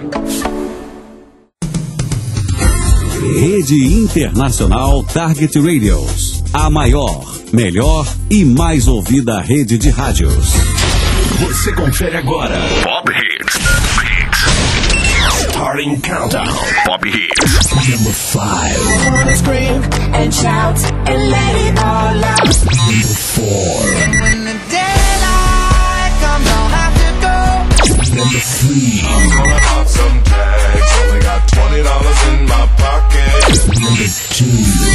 Rede Internacional Target Radios. A maior, melhor e mais ouvida rede de rádios. Você confere agora Pop Hits. Starting Countdown. Pop Hits. Number 5. I wanna scream and shout and let it all out. Number 4. When the daylight comes, I'll have to go. Number 3. I'm gonna pop some tags. Only got $20 in my pocket. Number 2.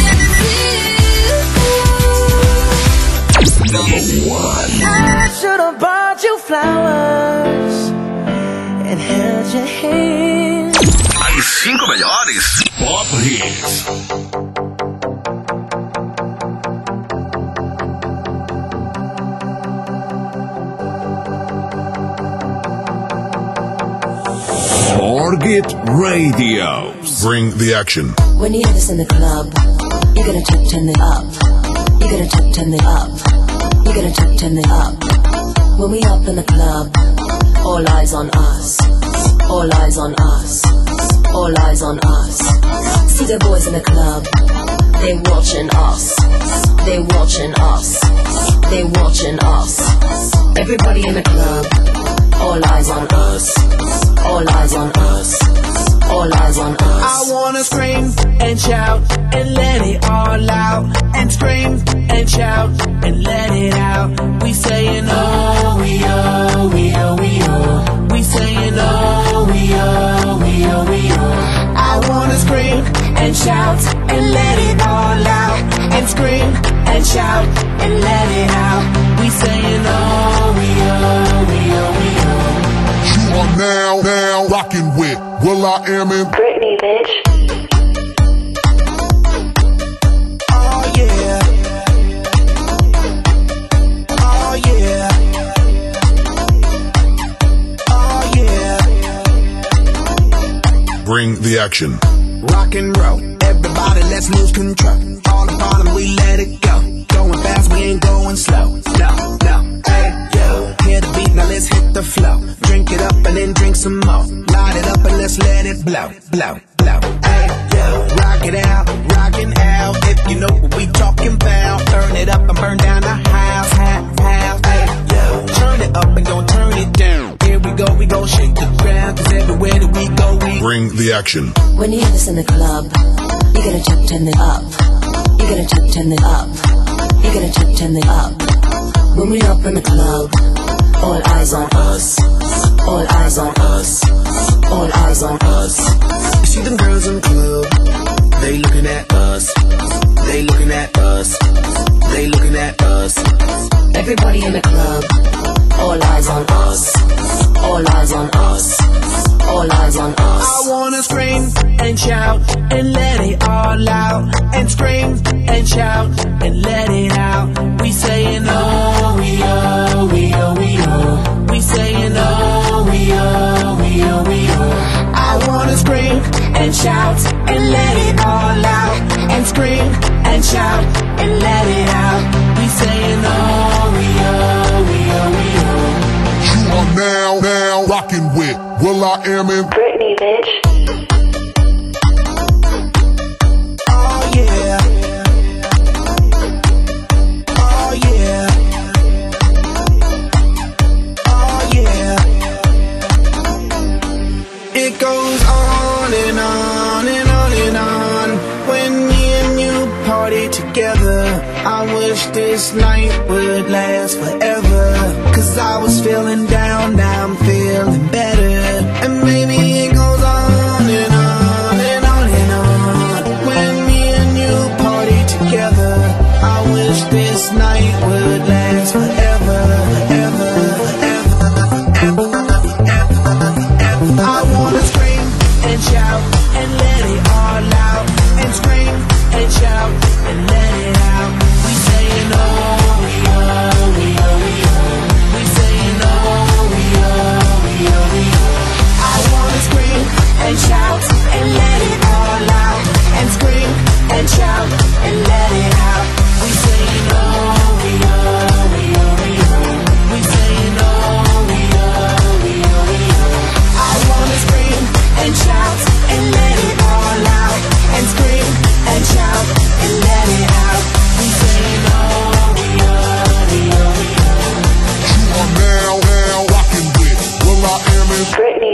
Number 1. I should've bought you flowers and held your hand. As 5 melhores Pop Hits. Target Radio. Bring the action. When you hear this in the club, you're gonna turn it up. You're gonna turn it up. You're gonna turn it up. When we up in the club, all eyes on us. All eyes on us. All eyes on us. See the boys in the club, they watching us. They watching us. They watching us. Everybody in the club, all eyes on us. All eyes on us. All eyes on us. I wanna scream and shout and let it all out. And scream and shout and let it out. We saying oh, we oh, we oh, we oh. We saying oh, we oh, we oh, we oh. I wanna scream and shout and let it all out. And scream and shout and let it out. We saying oh, we oh, we oh, we oh. You are now rocking with will.i.am in Britney, bitch. Oh yeah. Oh yeah. Oh yeah. Bring the action. Rock and roll, everybody let's lose control. All the bottom we let it go. Going fast, we ain't going slow. No, hey, yo. Hear the beat, now let's hit the flow. Drink it up and then drink some more. Light it up and let's let it blow. Hey, yo. Rock it out, rockin' out. If you know what we talking about. Burn it up and burn down the house. Hey, yo. Turn it up and gon' turn it down. Here we go shake the ground. Cause everywhere that we go, we Bring the action. When you hear this in the club, you're gonna turn it up. You're gonna turn it up. You're gonna turn it up. When we up in the club, all eyes on us. All eyes on us. All eyes on us. You see them girls in the club, they looking at us. They looking at us. They looking at us. Everybody in the club, all eyes on us. All eyes on us. All eyes on us. I wanna scream and shout and let it all out. And scream and shout and let it out. We saying oh, we oh, we oh, we oh. We saying oh, we oh, we oh, we oh. I wanna scream and shout and let it all out. And scream and shout and let it out. We saying oh, we oh, we oh, we oh. You are now rocking with will.i.am in Britney, bitch. Oh yeah. Oh yeah. Oh yeah. It goes on and on and on and on. When me and you party together, I wish this night would last forever. Cause I was feeling down, now I'm feeling better. And maybe it goes on and on and on and on. When me and you party together, I wish this night would last forever, ever, ever, ever, ever, ever. I wanna scream and shout and let it all out. And scream and shout and let it out. We saying oh, we oh, we oh, we oh. We saying oh, we oh.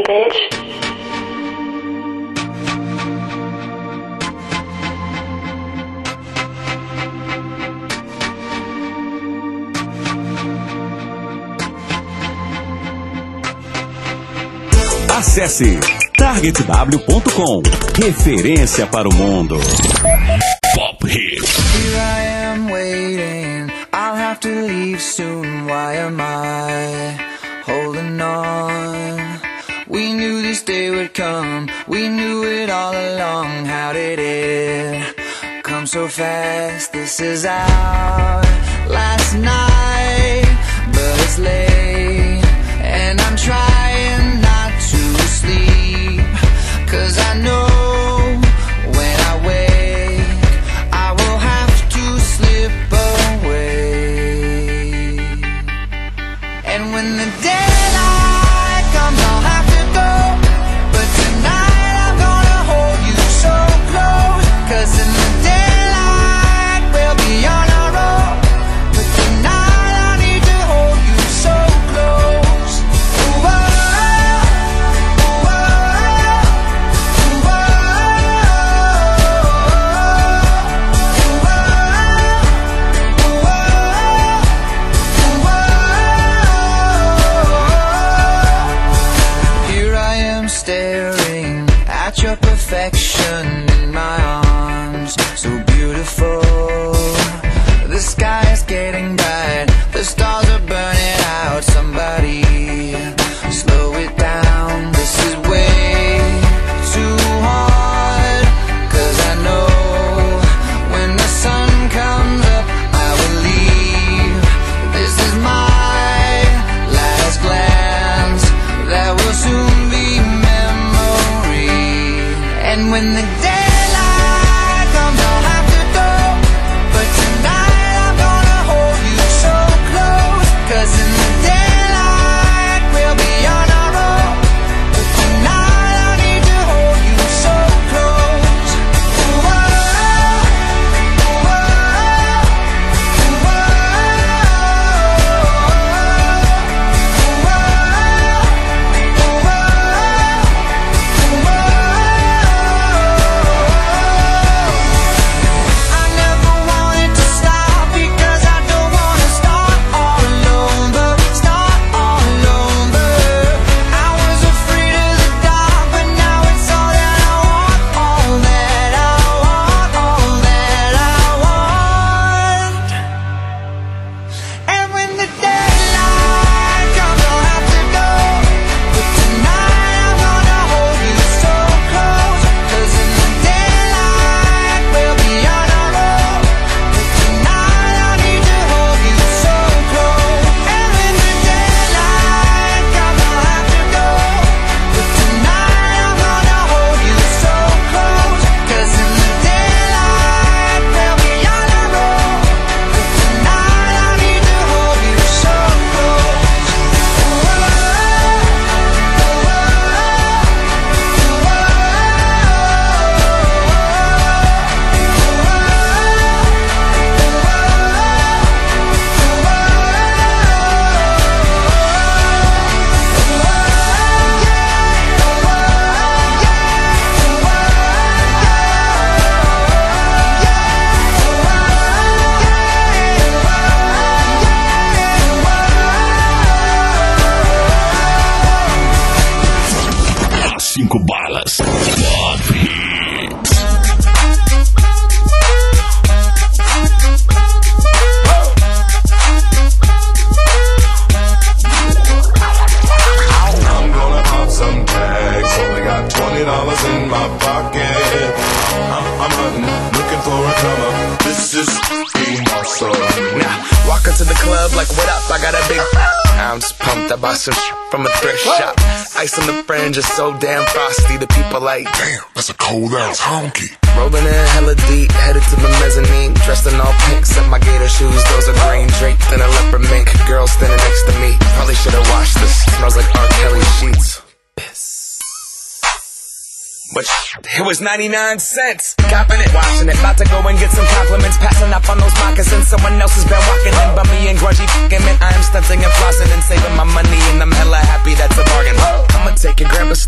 bitch. Acesse targetw.com. Referência para o mundo. Pop Hits. Here I am waiting, I'll have to leave soon. Why am I holding on? We knew this day would come, we knew it all along. How did it come so fast? This is our last night, but it's late, and I'm trying not to sleep, 'cause I know when I wake I will have to slip away. And when the daylight comes I'll have to go, but tonight I'm gonna hold you so close, 'cause in the daylight we'll be on our own, but tonight I need to hold you so close. Ooh, oh, ooh, oh, ooh, oh, here I am staring at your perfection in my arms, so beautiful. The sky is getting bright, the stars are burning out. Somebody slow it down, this is way too hard, 'cause I know when the sun comes up I will leave. This is my last glance, that will soon be memory. And when the daylight comes I'll have to go, but tonight I'm gonna hold you so close, 'cause in the daylight we'll be on our own, but tonight I need to hold you so close. Ooh, oh, ooh, oh, ooh, oh, ooh, oh, ooh, oh. I never wanted to stop, because I don't wanna start all over, start all over. I was afraid of the dark, but now it's all that I want, all that I want, all that I want. And when the daylight comes I'll have to go, but tonight I'm gonna hold you so close, 'cause in the daylight we'll be on our own, but tonight I need to hold you so close. And when the daylight comes I'll have to go, but tonight I'm gonna hold you so close, 'cause in the daylight we'll be on our own, but tonight I need to hold you so close. Ooh, oh, ooh, As 5 balas. Pop Hits. I'm gonna pop some tags. Only got $20 in my pocket. I'm hunting, looking for a come up. This is being awesome. Now, walk into the club like, what up? I got a big. I'm just pumped. I bought some from a thrift shop. Ice on the fringe is so damn frosty. The people like, Damn, that's a cold ass honky. rolling in hella deep, headed to the mezzanine. Dressed in all pink, set my gator shoes. Those are green, draped in a leopard mink. Girl standing next to me. Probably should've washed this. Smells like R. Kelly sheets. But it was 99 cents. Copping it, watching it. About to go and get some compliments. Passing up on those moccasins. Someone else has been walking in. Bummy and grungy f***ing man. I am stunting and flossing and saving my money. And I'm hella happy that's a bargain. I'ma take your grandpa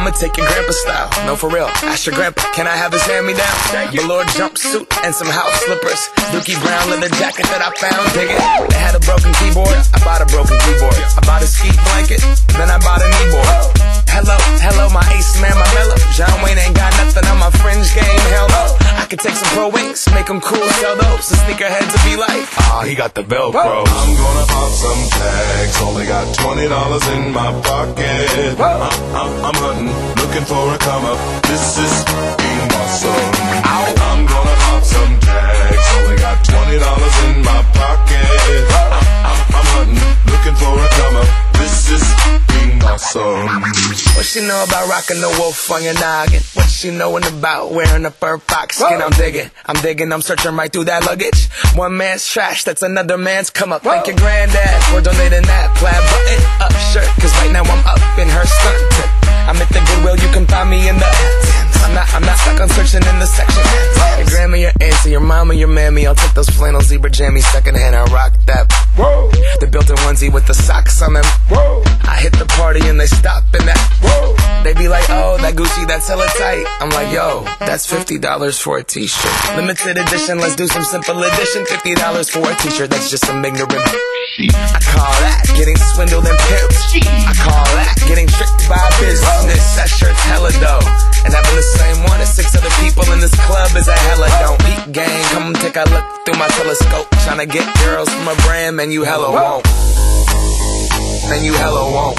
I'ma take your grandpa style. No, for real. Ask your grandpa, can I have his hand-me-down? Velour jumpsuit and some house slippers. Dookie brown leather jacket that I found. Dig it. They had a broken keyboard. I bought a broken keyboard. I bought a ski blanket. Then I bought a kneeboard. Hello, my ace man, my mellow. John Wayne ain't got nothing on my fringe game. Hell no. I could take some pro wings, make them cool, sell those. The sneakerheads will be like, he got the Velcro. I'm gonna pop some tags. Only got $20 in my pocket. I'm hunting, looking for a come up. This is being awesome. I'm gonna pop some tags. Only got $20 in my pocket. I'm hunting, looking for a come up. This is being awesome. What she know about rocking the wolf on your noggin? What she knowin' about wearing a fur fox skin? I'm digging, I'm searching right through that luggage. One man's trash, that's another man's come up. Thank your granddad for donating that plaid button up shirt. Cause right now I'm up in her skirt. I'm at the Goodwill, you can find me in the I'm not stuck on searching in the section. Your grandma, your auntie, your mama, your mammy. I'll take those flannel zebra jammies secondhand. I rock that. The built-in onesie with the socks on them. I hit the party and they stop in that. They be like, oh, that Gucci, that's hella tight. I'm like, yo, that's $50 for a t-shirt. Limited edition, let's do some simple edition. $50 for a t-shirt, that's just some ignorant. I call that getting swindled and pimped. I call that getting tricked by business. That shirt's hella dope. And having the same one as 6 other people in this club is a hella don't. Peak gang, come take a look through my telescope. Tryna get girls from a brand, man, you hella won't. Man, you hella won't.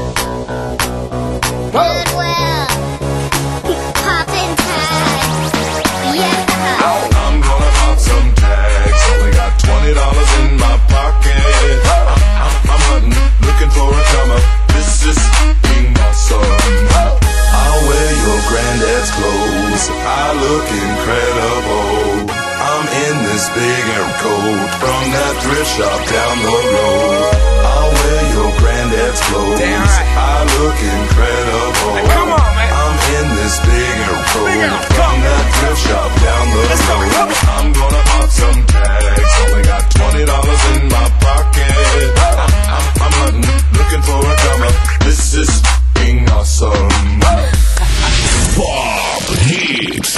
Goodwill, poppin' tags, yeah. I'm gonna pop some tags. Only got $20 in my pocket. I'm hunting, looking for a come up. This is being awesome. I'll wear your granddad's clothes. I look incredible. I'm in this big air coat from that thrift shop down the road. I'll wear your granddad's clothes. Damn right. I look incredible. Hey, come on, man. I'm in this big air coat from that thrift shop down the road. I'm gonna pop some tags. Only got $20 in my pocket. I'm hunting, looking for a come up. This is being awesome. Pop Hits.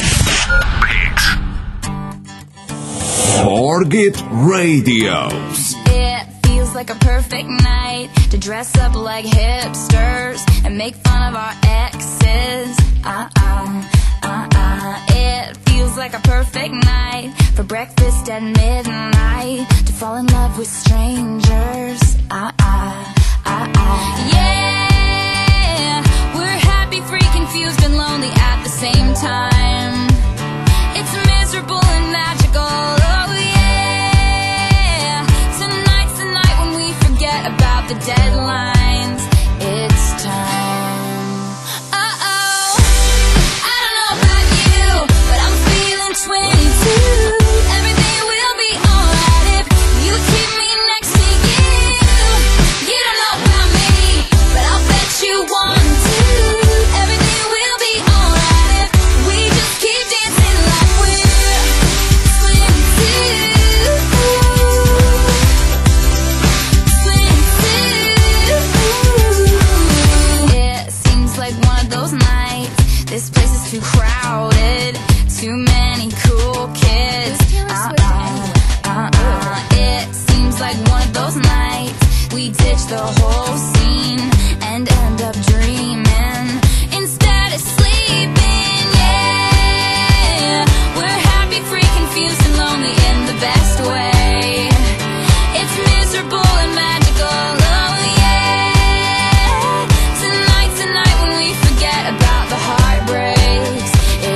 Target Radios. It feels like a perfect night to dress up like hipsters and make fun of our exes. It feels like a perfect night for breakfast at midnight to fall in love with strangers. Yeah, we're happy, free, confused, and lonely at the same time. It's miserable and magical. Oh yeah, tonight's the night when we forget about the deadlines. It's time. Uh-oh, I don't know about you, but I'm feeling 22. Everything will be alright if you keep me next to you. You don't know about me, but I'll bet you want to. Everything will be alright if we just keep dancing like we're 22. It seems like one of those nights. This place is too crowded, too many cool kids. It seems like one of those nights we ditch the whole scene and end up dreaming instead of sleeping. Yeah, we're happy, free, confused, and lonely in the best way. It's miserable and magical. Oh yeah, tonight's the night when we forget about the heartbreaks.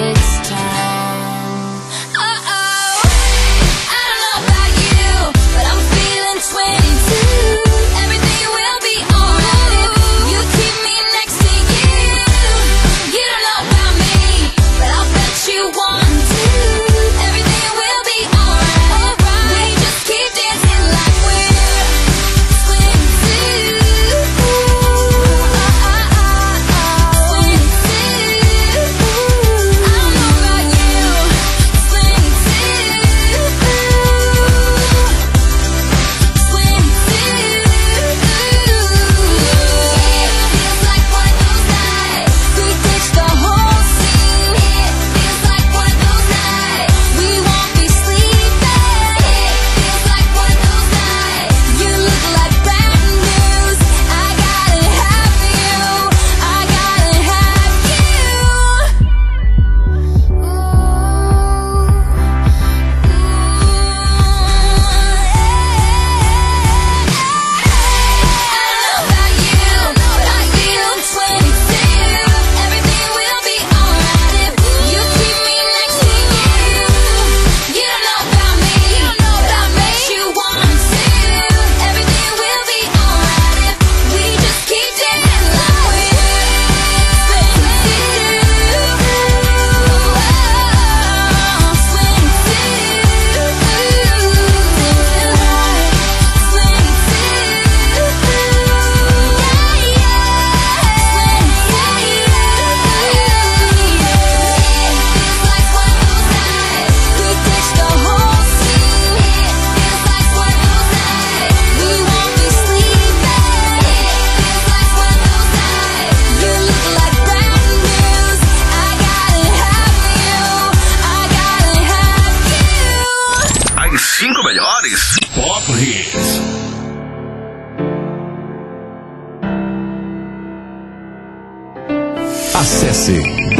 Acesse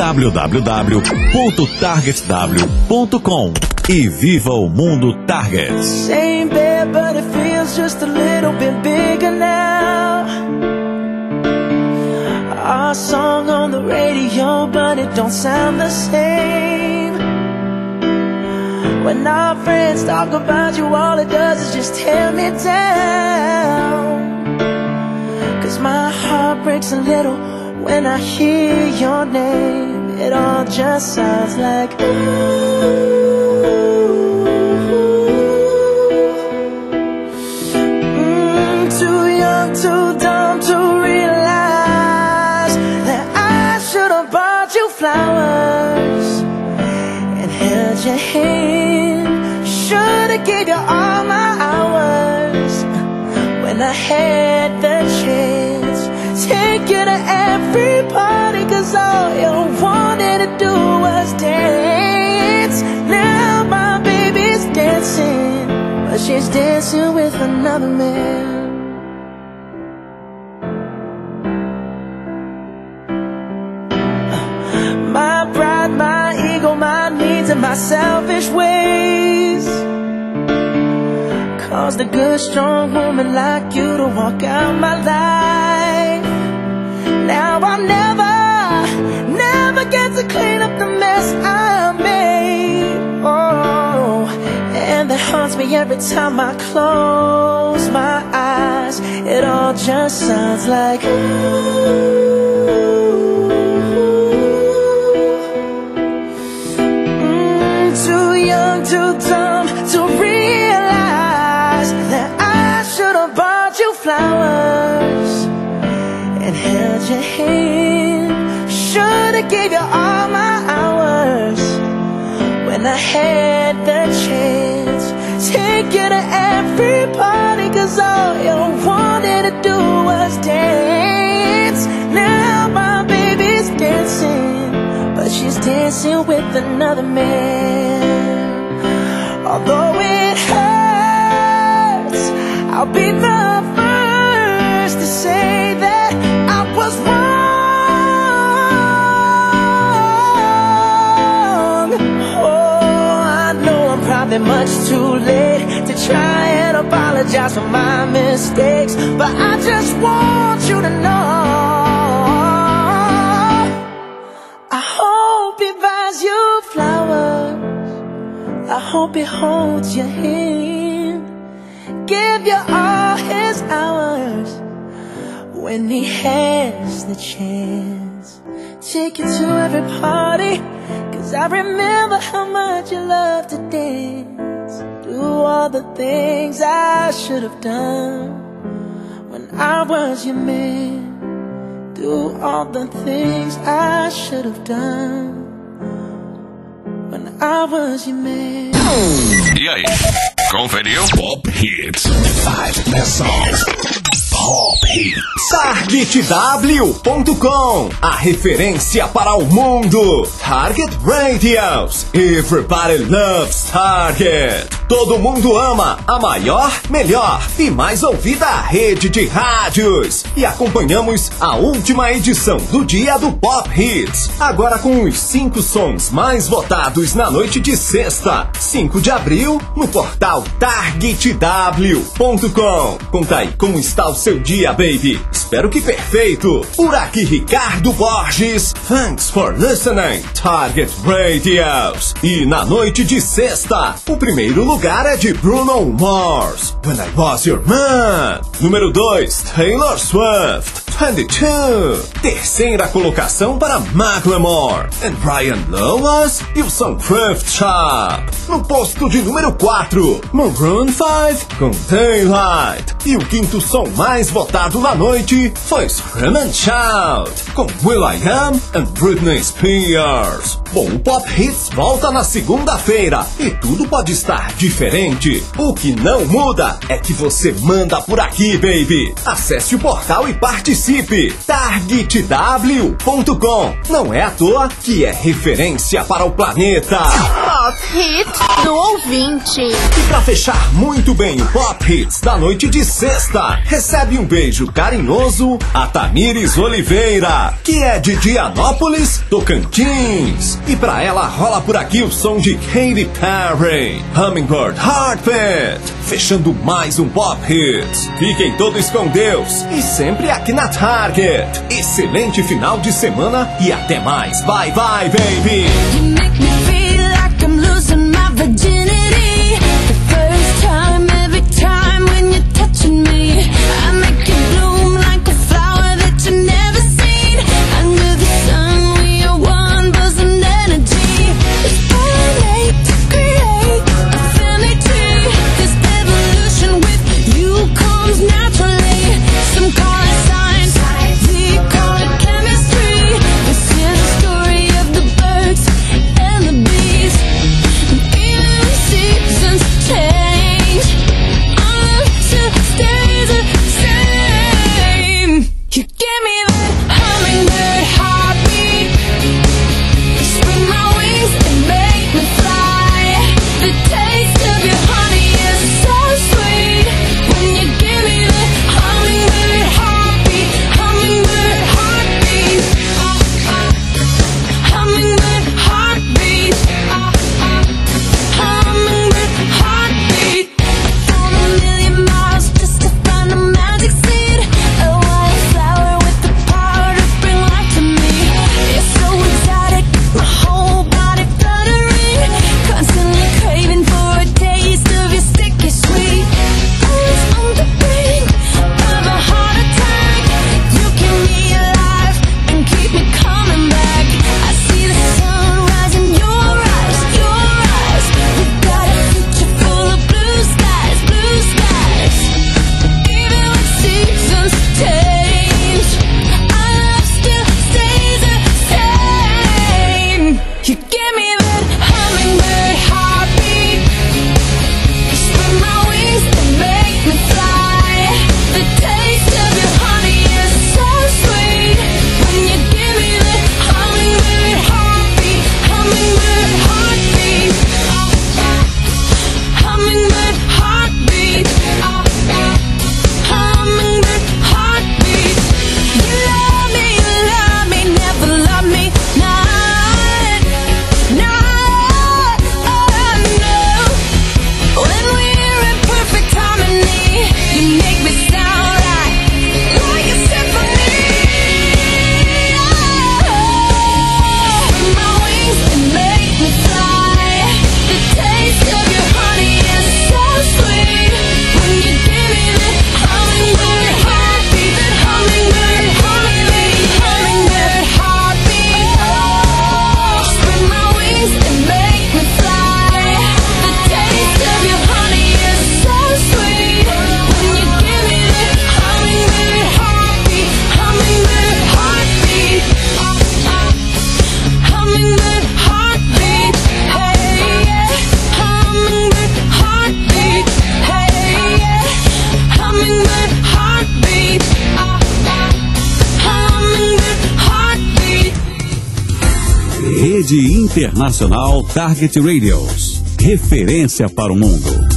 www.targetw.com e viva o mundo Target. Same bed, but it feels just a little bit bigger now. Our song on the radio, but it don't sound the same. When our friends talk about you, all it does is just tear me down. 'Cause my heart breaks a little when I hear your name. It all just sounds like ooh. Too young, too dumb to realize that I should have bought you flowers and held your hand. Should have gave you all my hours when I had the chance. Take you to every party, 'cause all you wanted to do was dance. Now my baby's dancing, but she's dancing with another man. My pride, my ego, my needs, and my selfish ways caused a good, strong woman like you to walk out my life. Now I'll never get to clean up the mess I made. Oh, and that haunts me every time I close my eyes. It all just sounds like ooh. Too young, too dumb to realize that I should have bought you flowers and held your hand. Should have gave you all my hours when I had the chance. Take you to every party, 'cause all you wanted to do was dance. Now my baby's dancing, but she's dancing with another man. Although it hurts, I'll be the first to say that I was wrong. Oh, I know I'm probably much too late to try and apologize for my mistakes, but I just want you to know I hope he buys you flowers. I hope he holds your hand, give you all his hours when he has the chance. Take you to every party, 'cause I remember how much you love to dance. Do all the things I should have done when I was your man. Do all the things I should have done when I was your man. E aí, conferiu? Pop Hits, 5 best songs. Pop Hits. TargetW.com, a referência para o mundo. Target Radios. Everybody loves Target. Todo mundo ama a maior, melhor e mais ouvida rede de rádios. E acompanhamos a última edição do dia do Pop Hits. Agora com os 5 sons mais votados na noite de sexta, 5 de abril, no portal TargetW.com. Conta aí como está o seu dia, baby. Espero que perfeito. Por aqui, Ricardo Borges. Thanks for listening, Target Radios. E na noite de sexta, o primeiro lugar é de Bruno Mars, When I Was Your Man. Número 2, Taylor Swift, 22. Terceira colocação para Macklemore and Brian Lewis e o som Thrift Shop. No posto de número 4, Maroon 5 com Daylight. E o quinto som mais votado na noite foi Scream and Shout com will.i.am and Britney Spears. Bom, o Pop Hits volta na segunda-feira e tudo pode estar diferente. O que não muda é que você manda por aqui, baby. Acesse o portal e participe. Participe! targetw.com. Não é à toa que é referência para o planeta. Pop Hits do ouvinte. E pra fechar muito bem o Pop Hits da noite de sexta, recebe um beijo carinhoso a Tamires Oliveira, que é de Dianópolis, Tocantins. E pra ela rola por aqui o som de Katy Perry, Hummingbird Heartbeat, fechando mais um Pop Hits. Fiquem todos com Deus e sempre aqui na Target. Excelente final de semana e até mais. Bye bye, baby. You make me feel like I'm losing my virginity. The first time, every time when you're touching me, I make you bloom like a flower that you've never seen. Under the sun, we are one buzzing energy. It's pollinate to create a family tree. This evolution with you comes naturally. Some call it science, we call it chemistry. This is the story of the birds and the bees. And even the seasons change, our love still stays the same. You give me that hummingbird heartbeat. You spread my wings and make me fly. The taste of your honey is so sweet. When you give me that hummingbird heartbeat, hummingbird heartbeat, hummingbird heartbeat, hummingbird heartbeat. Flown a million miles just to find a magic seed, a wildflower with the power to bring life to me. It's so exotic, my whole body fluttering, constantly craving for a taste of your sticky sweet. Always on the brink of a heart attack. You keep me alive and keep me coming back. I see the sunrise in your eyes, your eyes. We got a future full of blue skies, blue skies. Even when seasons change, our love still stays the same. You give me that hummingbird heartbeat. You spread my wings and make me fly. The taste of your honey is so sweet. When you give me that hummingbird heartbeat, hummingbird heartbeat, hummingbird heartbeat, hummingbird heartbeat. You love me, never love me, not, no. When we're in perfect harmony, you make me sound like a symphony. Spread my wings and make me fly. The taste of your honey is so sweet. When you give me that hummingbird heartbeat, that hummingbird heartbeat, hummingbird heartbeat. Spread my wings and make me fly. The taste of your honey is so sweet. When you give me that hummingbird heartbeat, hummingbird heartbeat, hummingbird heartbeat. Hey yeah, hummingbird heartbeat. Hey yeah, hummingbird heartbeat, hummingbird heartbeat. Rede Internacional Target Radios. Referência para o mundo.